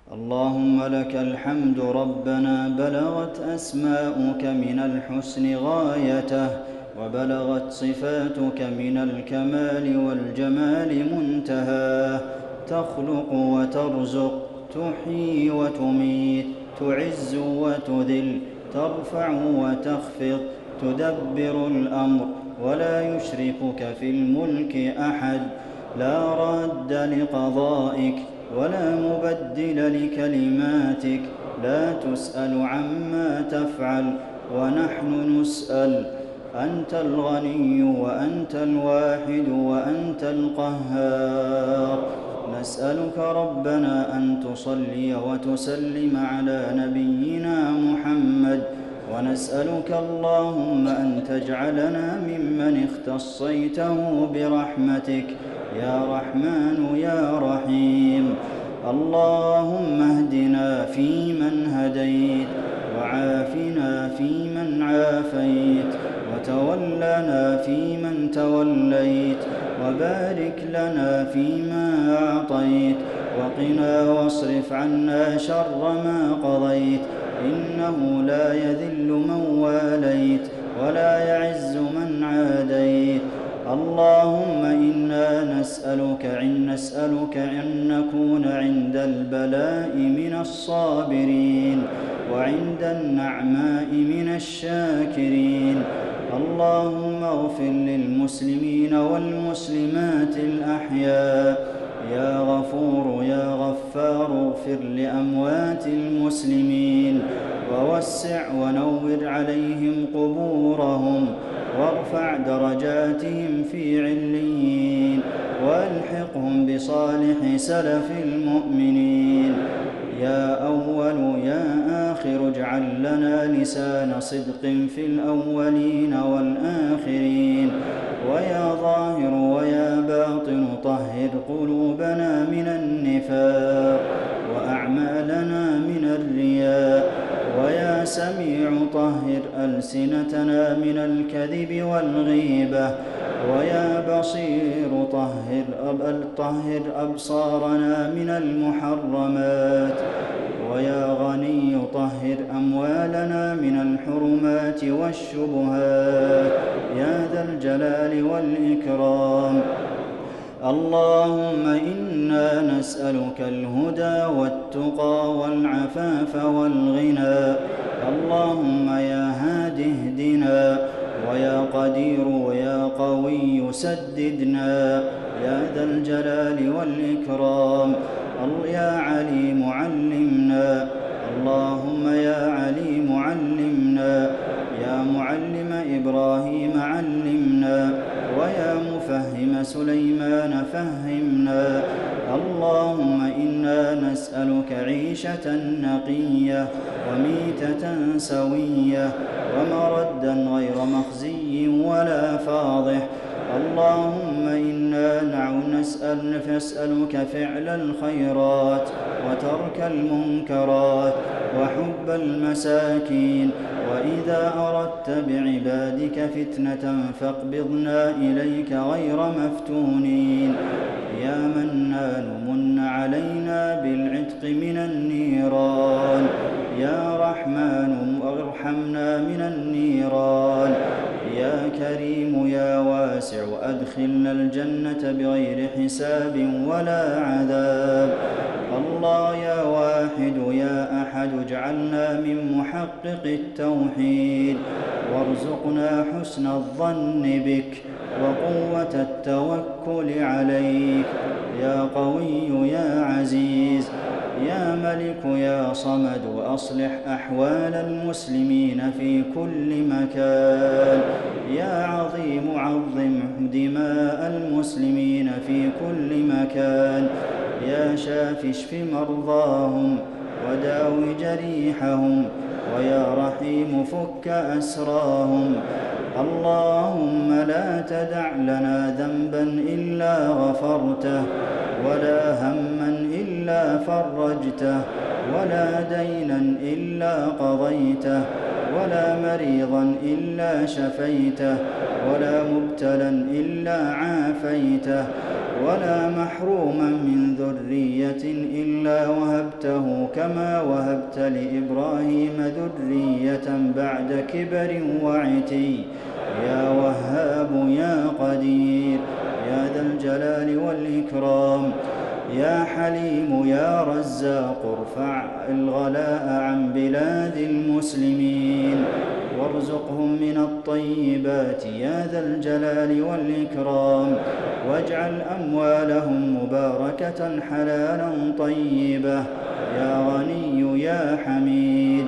اللهم لك الحمد ربنا بلغت أسماؤك من الحسن غايته، وبلغت صفاتك من الكمال والجمال منتهاه. تخلق وترزق، تحيي وتميت، تعز وتذل، ترفع وتخفض، تدبر الأمر، ولا يشركك في الملك أحد. لا راد لقضائك ولا مبدل لكلماتك. لا تسأل عما تفعل ونحن نسأل. أنت الغني وأنت الواحد وأنت القهار. نسألك ربنا أن تصلي وتسلم على نبينا محمد، ونسألك اللهم أن تجعلنا ممن اختصيته برحمتك يا رحمن يا رحيم. اللهم اهدنا فيمن هديت، وعافنا فيمن عافيت، وتولنا فيمن توليت، وبارك لنا فيما أعطيت، وقنا واصرف عنا شر ما قضيت. إنه لا يذل من واليت ولا يعز من عاديت. اللهم إنا نسألك أن نكون عند البلاء من الصابرين، وعند النعماء من الشاكرين. اللهم اغفر للمسلمين والمسلمات الأحياء. يا غفور يا غفار اغفر لأموات المسلمين، ووسع ونور عليهم قبورهم، وارفع درجاتهم في عليين، والحقهم بصالح سلف المؤمنين. يا أول يا آخر اجعل لنا لسان صدق في الأولين والآخرين. ويا ظاهر ويا باطن طهر قلوبنا من النفاق، وأعمالنا من الرياء. ويا سميع طهر ألسنتنا من الكذب والغيبة. ويا بصير طهر أبصارنا من المحرمات. ويا غني طهر أموالنا من الحرمات والشبهات يا ذا الجلال والإكرام. اللهم إنا نسألك الهدى والتقى والعفاف والغنى. اللهم يا هاد اهدنا، ويا قدير ويا قوي سددنا يا ذا الجلال والإكرام. يا عليم علمنا. اللهم يا عليم علمنا. يا معلم إبراهيم علمنا، ويا مفهم سليمان فهمنا. اللهم إنا نسألك عيشة نقية، وميتة سوية، ومردا غير مخزي ولا فاضح. اللهم إنا نسألك فعل الخيرات، وترك المنكرات، وحب المساكين. وإذا أردت بعبادك فتنة فاقبضنا إليك غير مفتونين. يا منان من علينا بالعتق من النيران. يا رحمن ارحمنا من النيران. يا كريم يا واسع أدخلنا الجنة بغير حساب ولا عذاب. الله يا واحد يا أحد اجعلنا من محقق التوحيد، وارزقنا حسن الظن بك، وقوة التوكل عليك. يا قوي يا عزيز يا ملك يا صمد، وأصلح أحوال المسلمين في كل مكان. يا عظيم عظم دماء المسلمين في كل مكان. يا شاف اشف مرضاهم، وداو جريحهم، ويا رحيم فك أسراهم. اللهم لا تدع لنا ذنبا إلا غفرته، ولا هما إلا فرجته، ولا دينا إلا قضيته، ولا مريضا إلا شفيته، ولا مبتلا إلا عافيته، ولا محروما من ذرية إلا وهبته كما وهبت لإبراهيم ذرية بعد كبر وعتي يا وهاب يا قدير يا ذا الجلال والإكرام يا حليم يا رزاق ارفع الغلاء عن بلاد المسلمين وارزقهم من الطيبات يا ذا الجلال والإكرام واجعل أموالهم مباركة حلالا طيبة يا غني يا حميد.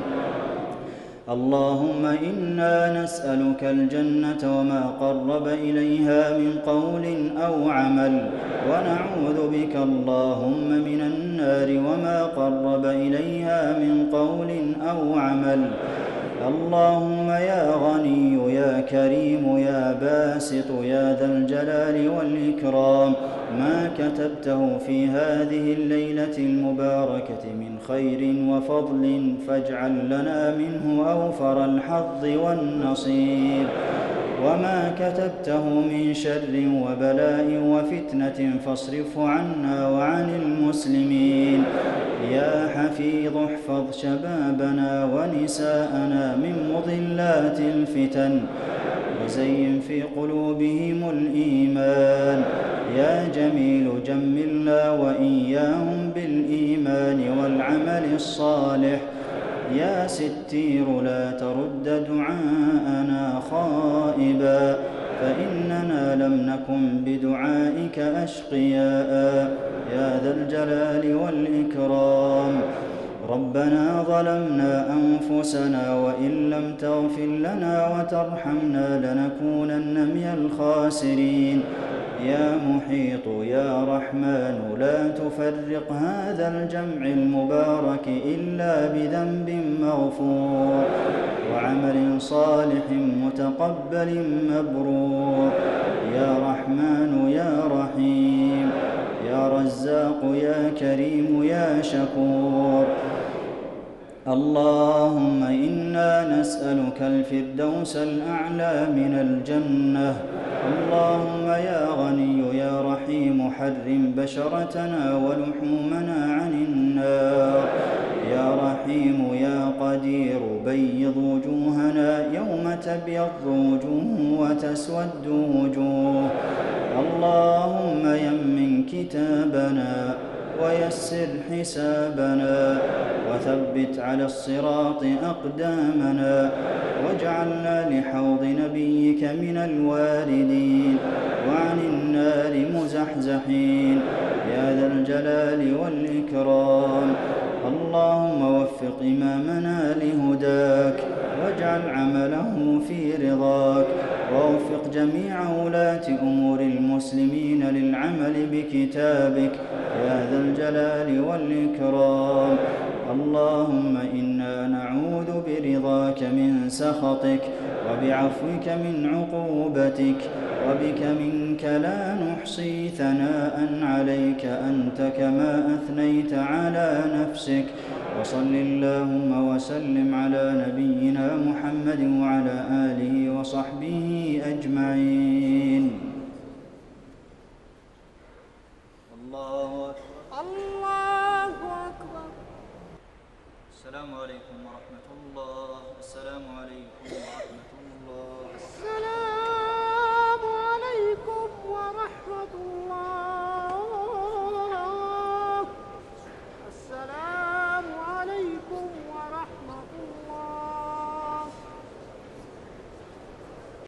اللهم إنا نسألك الجنة وما قرب إليها من قول أو عمل ونعوذ بك اللهم من النار وما قرب إليها من قول أو عمل. اللهم يا غني يا كريم يا باسط يا ذا الجلال والإكرام ما كتبته في هذه الليلة المباركة من خير وفضل فاجعل لنا منه أوفر الحظ والنصيب وما كتبته من شر وبلاء وفتنة فاصرفه عنا وعن المسلمين. يا حفيظ احفظ شبابنا ونساءنا من مضلات الفتن وزين في قلوبهم الإيمان. يا جميل جملنا وإياهم بالإيمان والعمل الصالح. يا ستير لا ترد دعاءنا خائبا فإننا لم نكن بدعائك أشقياء يا ذا الجلال والإكرام. ربنا ظلمنا أنفسنا وإن لم تغفر لنا وترحمنا لنكونن من الخاسرين. يا محيط يا رحمن لا تفرق هذا الجمع المبارك إلا بذنب مغفور وعمل صالح متقبل مبرور. يا رحمن يا رحيم يا رزاق يا كريم يا شكور. اللهم إنا نسألك الفردوس الأعلى من الجنة. اللهم يا غني يا رحيم حرم بشرتنا ولحومنا عن النار. يا رحيم يا قدير بيض وجوهنا يوم تبيض وجوه وتسود وجوه. اللهم يمن كتابنا ويسر حسابنا وثبت على الصراط أقدامنا واجعلنا لحوض نبيك من الواردين وعن النار مزحزحين يا ذا الجلال والإكرام. اللهم وفق إمامنا لهداك واجعل عمله في رضاك ووفق جميع ولاة أمور المسلمين للعمل بكتابك يا ذا الجلال والإكرام. اللهم إنا نعوذ برضاك من سخطك وبعفوك من عقوبتك وبك منك لا نحصي ثناء عليك أنت كما أثنيت على نفسك. وصل اللهم وسلم على نبينا محمد وعلى آله وصحبه أجمعين.